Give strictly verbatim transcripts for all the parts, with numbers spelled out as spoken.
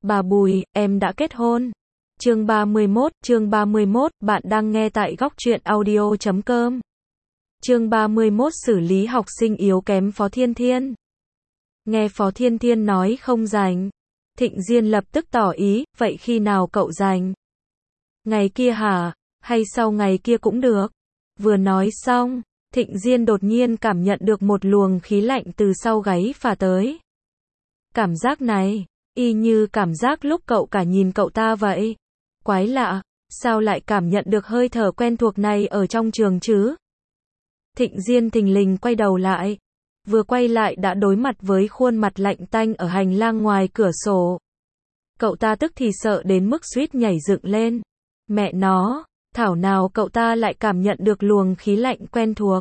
Bà Bùi, em đã kết hôn. Chương ba mươi mốt, chương ba mươi mốt, bạn đang nghe tại góc truyện audio chấm com. Chương ba mươi mốt, xử lý học sinh yếu kém Phó Thiên Thiên. Nghe Phó Thiên Thiên nói không rảnh, Thịnh Diên lập tức tỏ ý, vậy khi nào cậu rảnh? Ngày kia hả? Hay sau ngày kia cũng được. Vừa nói xong, Thịnh Diên đột nhiên cảm nhận được một luồng khí lạnh từ sau gáy phả tới. Cảm giác này, y như cảm giác lúc cậu cả nhìn cậu ta vậy. Quái lạ, sao lại cảm nhận được hơi thở quen thuộc này ở trong trường chứ? Thịnh Diên thình lình quay đầu lại. Vừa quay lại đã đối mặt với khuôn mặt lạnh tanh ở hành lang ngoài cửa sổ. Cậu ta tức thì sợ đến mức suýt nhảy dựng lên. Mẹ nó, thảo nào cậu ta lại cảm nhận được luồng khí lạnh quen thuộc.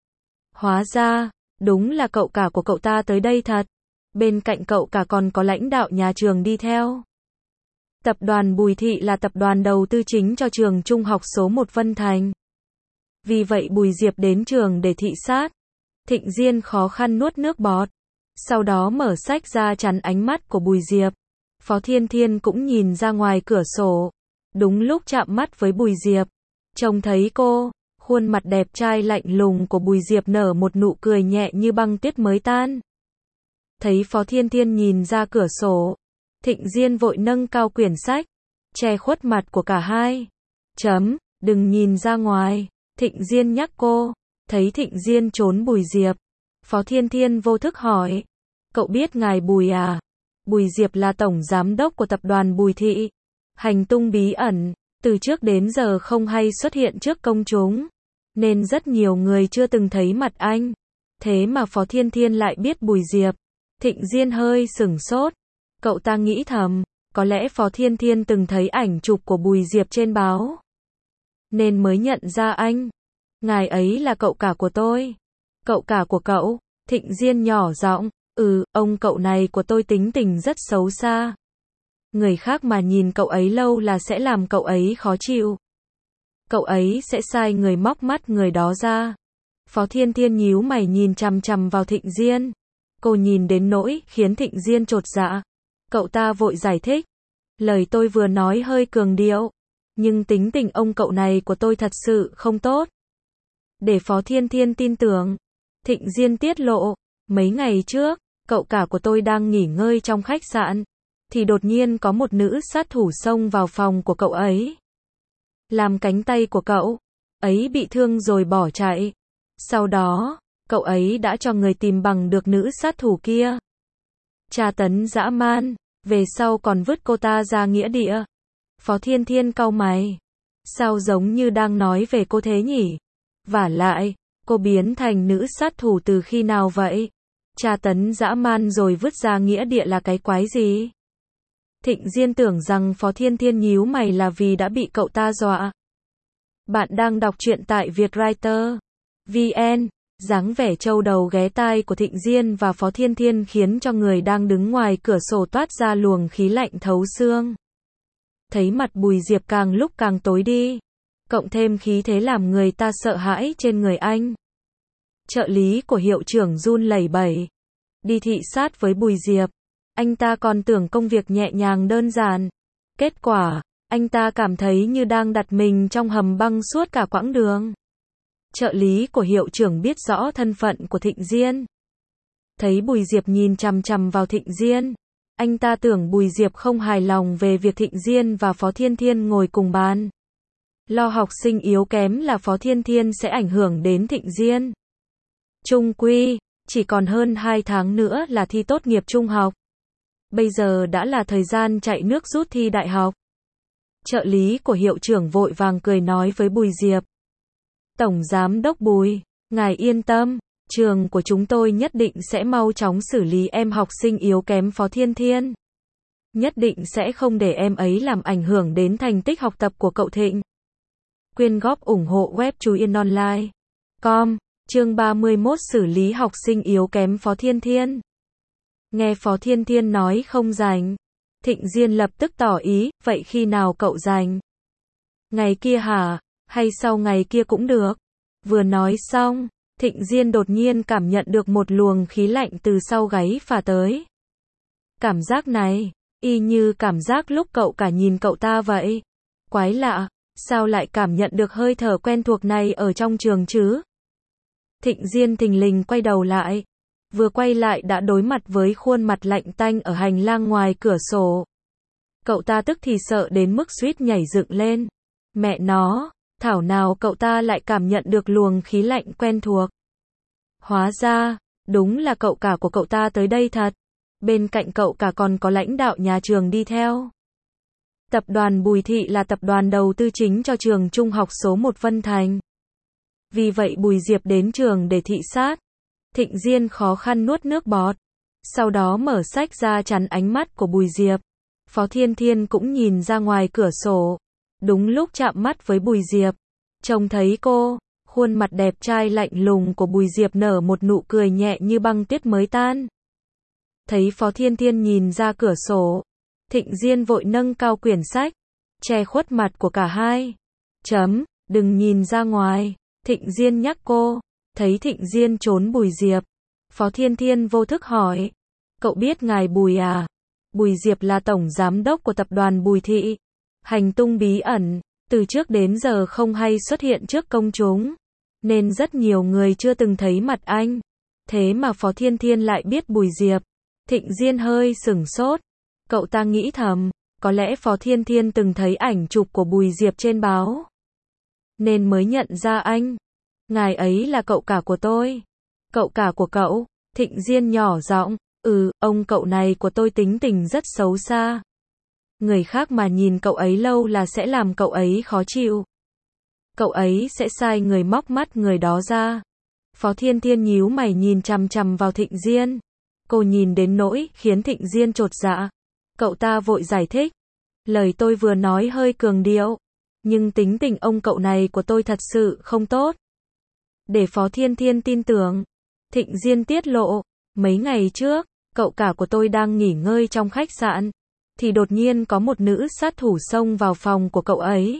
Hóa ra, đúng là cậu cả của cậu ta tới đây thật. Bên cạnh cậu cả còn có lãnh đạo nhà trường đi theo. Tập đoàn Bùi Thị là tập đoàn đầu tư chính cho trường trung học số một Vân Thành. Vì vậy Bùi Diệp đến trường để thị sát. Thịnh Diên khó khăn nuốt nước bọt. Sau đó mở sách ra chắn ánh mắt của Bùi Diệp. Phó Thiên Thiên cũng nhìn ra ngoài cửa sổ. Đúng lúc chạm mắt với Bùi Diệp. Trông thấy cô, khuôn mặt đẹp trai lạnh lùng của Bùi Diệp nở một nụ cười nhẹ như băng tuyết mới tan. Thấy Phó Thiên Thiên nhìn ra cửa sổ, Thịnh Diên vội nâng cao quyển sách, che khuất mặt của cả hai. Chấm, đừng nhìn ra ngoài, Thịnh Diên nhắc cô. Thấy Thịnh Diên trốn Bùi Diệp, Phó Thiên Thiên vô thức hỏi, cậu biết ngài Bùi à? Bùi Diệp là tổng giám đốc của tập đoàn Bùi Thị. Hành tung bí ẩn, từ trước đến giờ không hay xuất hiện trước công chúng, nên rất nhiều người chưa từng thấy mặt anh. Thế mà Phó Thiên Thiên lại biết Bùi Diệp. Thịnh Diên hơi sửng sốt. Cậu ta nghĩ thầm, có lẽ Phó Thiên Thiên từng thấy ảnh chụp của Bùi Diệp trên báo, nên mới nhận ra anh. Ngài ấy là cậu cả của tôi. Cậu cả của cậu? Thịnh Diên nhỏ giọng, ừ, ông cậu này của tôi tính tình rất xấu xa. Người khác mà nhìn cậu ấy lâu là sẽ làm cậu ấy khó chịu. Cậu ấy sẽ sai người móc mắt người đó ra. Phó Thiên Thiên nhíu mày nhìn chằm chằm vào Thịnh Diên. Cô nhìn đến nỗi khiến Thịnh Diên chột dạ. Cậu ta vội giải thích. Lời tôi vừa nói hơi cường điệu. Nhưng tính tình ông cậu này của tôi thật sự không tốt. Để Phó Thiên Thiên tin tưởng, Thịnh Diên tiết lộ. Mấy ngày trước, cậu cả của tôi đang nghỉ ngơi trong khách sạn. Thì đột nhiên có một nữ sát thủ xông vào phòng của cậu ấy. Làm cánh tay của cậu ấy bị thương rồi bỏ chạy. Sau đó, cậu ấy đã cho người tìm bằng được nữ sát thủ kia. Tra tấn dã man, về sau còn vứt cô ta ra nghĩa địa. Phó Thiên Thiên cau mày. Sao giống như đang nói về cô thế nhỉ? Vả lại, cô biến thành nữ sát thủ từ khi nào vậy? Tra tấn dã man rồi vứt ra nghĩa địa là cái quái gì? Thịnh Diên tưởng rằng Phó Thiên Thiên nhíu mày là vì đã bị cậu ta dọa. Bạn đang đọc truyện tại Vietwriter chấm vn. Dáng vẻ trâu đầu ghé tai của Thịnh Diên và Phó Thiên Thiên khiến cho người đang đứng ngoài cửa sổ toát ra luồng khí lạnh thấu xương. Thấy mặt Bùi Diệp càng lúc càng tối đi, cộng thêm khí thế làm người ta sợ hãi trên người anh. Trợ lý của hiệu trưởng run lẩy bẩy. Đi thị sát với Bùi Diệp, anh ta còn tưởng công việc nhẹ nhàng đơn giản. Kết quả, anh ta cảm thấy như đang đặt mình trong hầm băng suốt cả quãng đường. Trợ lý của hiệu trưởng biết rõ thân phận của Thịnh Diên. Thấy Bùi Diệp nhìn chằm chằm vào Thịnh Diên, anh ta tưởng Bùi Diệp không hài lòng về việc Thịnh Diên và Phó Thiên Thiên ngồi cùng bàn. Lo học sinh yếu kém là Phó Thiên Thiên sẽ ảnh hưởng đến Thịnh Diên. Chung quy, chỉ còn hơn hai tháng nữa là thi tốt nghiệp trung học. Bây giờ đã là thời gian chạy nước rút thi đại học. Trợ lý của hiệu trưởng vội vàng cười nói với Bùi Diệp. Tổng giám đốc Bùi, ngài yên tâm, trường của chúng tôi nhất định sẽ mau chóng xử lý em học sinh yếu kém Phó Thiên Thiên. Nhất định sẽ không để em ấy làm ảnh hưởng đến thành tích học tập của cậu Thịnh. Quyên góp ủng hộ web chuyenonline chấm com. Chương ba mươi mốt, xử lý học sinh yếu kém Phó Thiên Thiên. Nghe Phó Thiên Thiên nói không rảnh, Thịnh Diên lập tức tỏ ý, vậy khi nào cậu rảnh? Ngày kia hả? Hay sau ngày kia cũng được. Vừa nói xong, Thịnh Diên đột nhiên cảm nhận được một luồng khí lạnh từ sau gáy phả tới. Cảm giác này, Y như cảm giác lúc cậu cả nhìn cậu ta vậy. Quái lạ, sao lại cảm nhận được hơi thở quen thuộc này ở trong trường chứ? Thịnh Diên thình lình quay đầu lại. Vừa quay lại đã đối mặt với khuôn mặt lạnh tanh ở hành lang ngoài cửa sổ. Cậu ta tức thì sợ đến mức suýt nhảy dựng lên. Mẹ nó, thảo nào cậu ta lại cảm nhận được luồng khí lạnh quen thuộc. Hóa ra, đúng là cậu cả của cậu ta tới đây thật. Bên cạnh cậu cả còn có lãnh đạo nhà trường đi theo. Tập đoàn Bùi Thị là tập đoàn đầu tư chính cho trường trung học số một Vân Thành. Vì vậy Bùi Diệp đến trường để thị sát. Thịnh Diên khó khăn nuốt nước bọt. Sau đó mở sách ra chắn ánh mắt của Bùi Diệp. Phó Thiên Thiên cũng nhìn ra ngoài cửa sổ. Đúng lúc chạm mắt với Bùi Diệp. Trông thấy cô, khuôn mặt đẹp trai lạnh lùng của Bùi Diệp nở một nụ cười nhẹ như băng tuyết mới tan. Thấy Phó Thiên Thiên nhìn ra cửa sổ. Thịnh Diên vội nâng cao quyển sách. Che khuất mặt của cả hai. Chấm, đừng nhìn ra ngoài. Thịnh Diên nhắc cô. Thấy Thịnh Diên trốn Bùi Diệp. Phó Thiên Thiên vô thức hỏi. Cậu biết ngài Bùi à? Bùi Diệp là tổng giám đốc của tập đoàn Bùi Thị. Hành tung bí ẩn, từ trước đến giờ không hay xuất hiện trước công chúng. Nên rất nhiều người chưa từng thấy mặt anh. Thế mà Phó Thiên Thiên lại biết Bùi Diệp. Thịnh Diên hơi sửng sốt. Cậu ta nghĩ thầm, có lẽ Phó Thiên Thiên từng thấy ảnh chụp của Bùi Diệp trên báo. Nên mới nhận ra anh. Ngài ấy là cậu cả của tôi. Cậu cả của cậu? Thịnh Diên nhỏ giọng. Ừ, ông cậu này của tôi tính tình rất xấu xa. Người khác mà nhìn cậu ấy lâu là sẽ làm cậu ấy khó chịu. Cậu ấy sẽ sai người móc mắt người đó ra. Phó Thiên Thiên nhíu mày nhìn chằm chằm vào Thịnh Diên. Cô nhìn đến nỗi khiến Thịnh Diên chột dạ. Cậu ta vội giải thích. Lời tôi vừa nói hơi cường điệu. Nhưng tính tình ông cậu này của tôi thật sự không tốt. Để Phó Thiên Thiên tin tưởng. Thịnh Diên tiết lộ. Mấy ngày trước, cậu cả của tôi đang nghỉ ngơi trong khách sạn. Thì đột nhiên có một nữ sát thủ xông vào phòng của cậu ấy.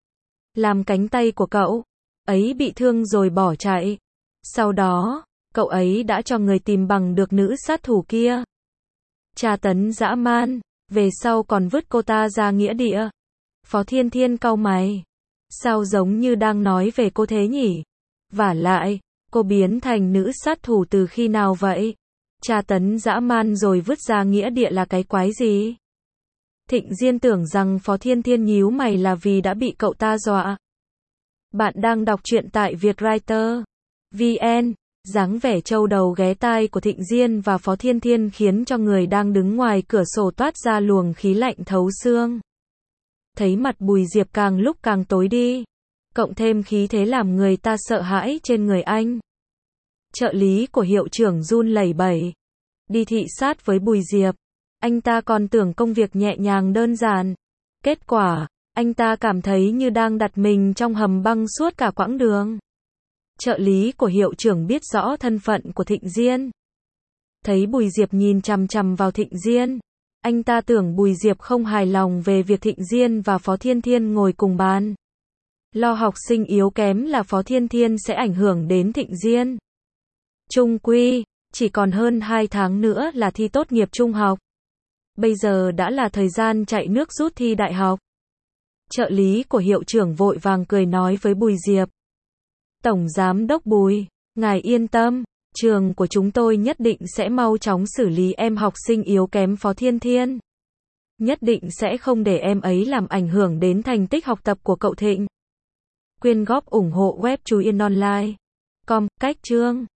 Làm cánh tay của cậu ấy bị thương rồi bỏ chạy. Sau đó, cậu ấy đã cho người tìm bằng được nữ sát thủ kia. Tra tấn dã man, về sau còn vứt cô ta ra nghĩa địa. Phó Thiên Thiên cau mày. Sao giống như đang nói về cô thế nhỉ? Vả lại, cô biến thành nữ sát thủ từ khi nào vậy? Tra tấn dã man rồi vứt ra nghĩa địa là cái quái gì? Thịnh Diên tưởng rằng Phó Thiên Thiên nhíu mày là vì đã bị cậu ta dọa. Bạn đang đọc truyện tại Vietwriter. vê en, dáng vẻ trâu đầu ghé tai của Thịnh Diên và Phó Thiên Thiên khiến cho người đang đứng ngoài cửa sổ toát ra luồng khí lạnh thấu xương. Thấy mặt Bùi Diệp càng lúc càng tối đi. Cộng thêm khí thế làm người ta sợ hãi trên người anh. Trợ lý của hiệu trưởng run lẩy bẩy. Đi thị sát với Bùi Diệp. Anh ta còn tưởng công việc nhẹ nhàng đơn giản. Kết quả, anh ta cảm thấy như đang đặt mình trong hầm băng suốt cả quãng đường. Trợ lý của hiệu trưởng biết rõ thân phận của Thịnh Diên. Thấy Bùi Diệp nhìn chằm chằm vào Thịnh Diên. Anh ta tưởng Bùi Diệp không hài lòng về việc Thịnh Diên và Phó Thiên Thiên ngồi cùng bàn. Lo học sinh yếu kém là Phó Thiên Thiên sẽ ảnh hưởng đến Thịnh Diên. Chung quy, chỉ còn hơn hai tháng nữa là thi tốt nghiệp trung học. Bây giờ đã là thời gian chạy nước rút thi đại học. Trợ lý của hiệu trưởng vội vàng cười nói với Bùi Diệp. Tổng giám đốc Bùi, ngài yên tâm, trường của chúng tôi nhất định sẽ mau chóng xử lý em học sinh yếu kém Phó Thiên Thiên. Nhất định sẽ không để em ấy làm ảnh hưởng đến thành tích học tập của cậu Thịnh. Quyên góp ủng hộ web Chú Yên Online. Com, cách chương.